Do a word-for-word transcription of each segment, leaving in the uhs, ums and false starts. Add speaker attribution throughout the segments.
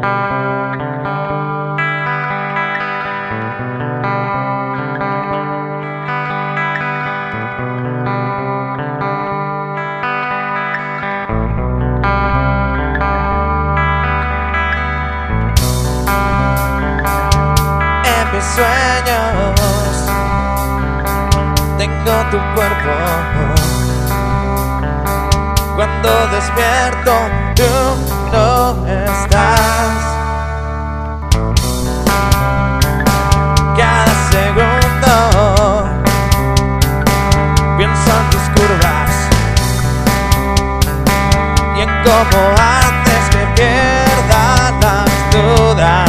Speaker 1: En mis sueños tengo tu cuerpo. Cuando despierto, tú no estás. Cada segundo pienso en tus curvas y en cómo antes que pierda las dudas.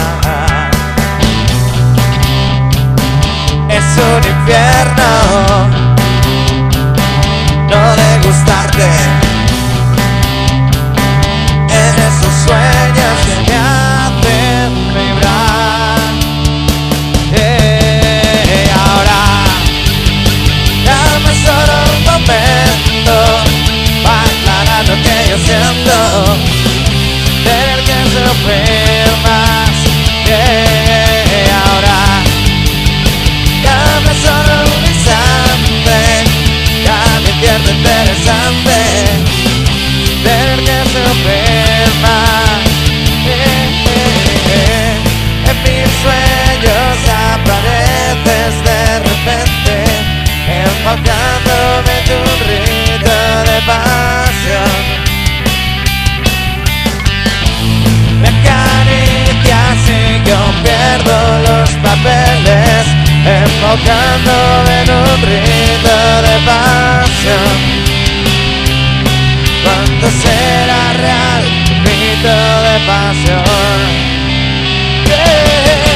Speaker 1: Es un infierno no de gustarte. En esos sueños que me hacen vibrar. Eh, ahora dame solo un momento para aclarar lo que yo siento. Tener que sufrir más. Eh, ahora dame solo un instante, ya me pierdo interesante. Tener que sufrir más. Eh, eh, eh. En mis sueños apareces de repente, enfocándome en tu rito de pasión. Me acaricias y yo pierdo los papeles, enfocándome en un rito de pasión. ¿Cuándo será real un rito de pasión? Yeah.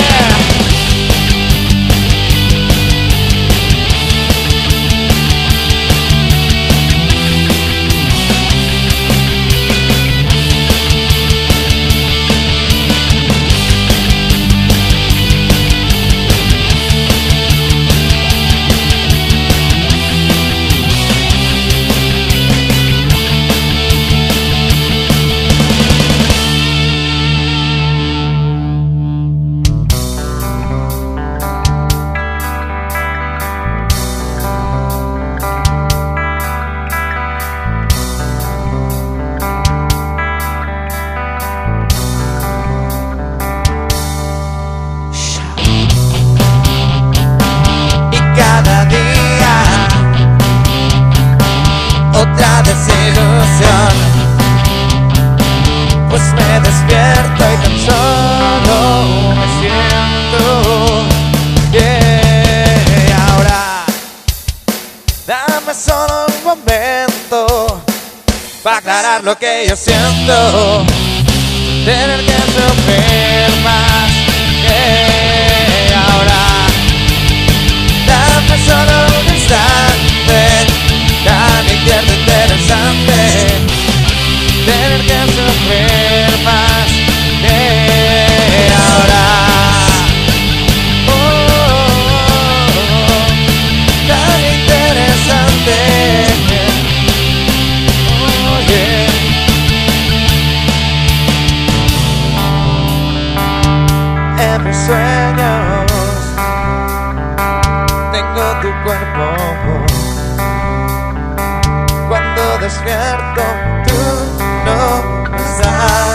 Speaker 1: Otra desilusión, pues me despierto y tan solo me siento. Yeah, ahora dame solo un momento para aclarar lo que yo siento. Tener que sufrir más. Yeah, ahora dame solo un instante, ya me pierdo interesante. Tener que sufrir más. Yeah, ahora oh, oh, oh, tan interesante. Oh, yeah. En mis sueños tengo tu cuerpo. Cuando despierto, tú no estás.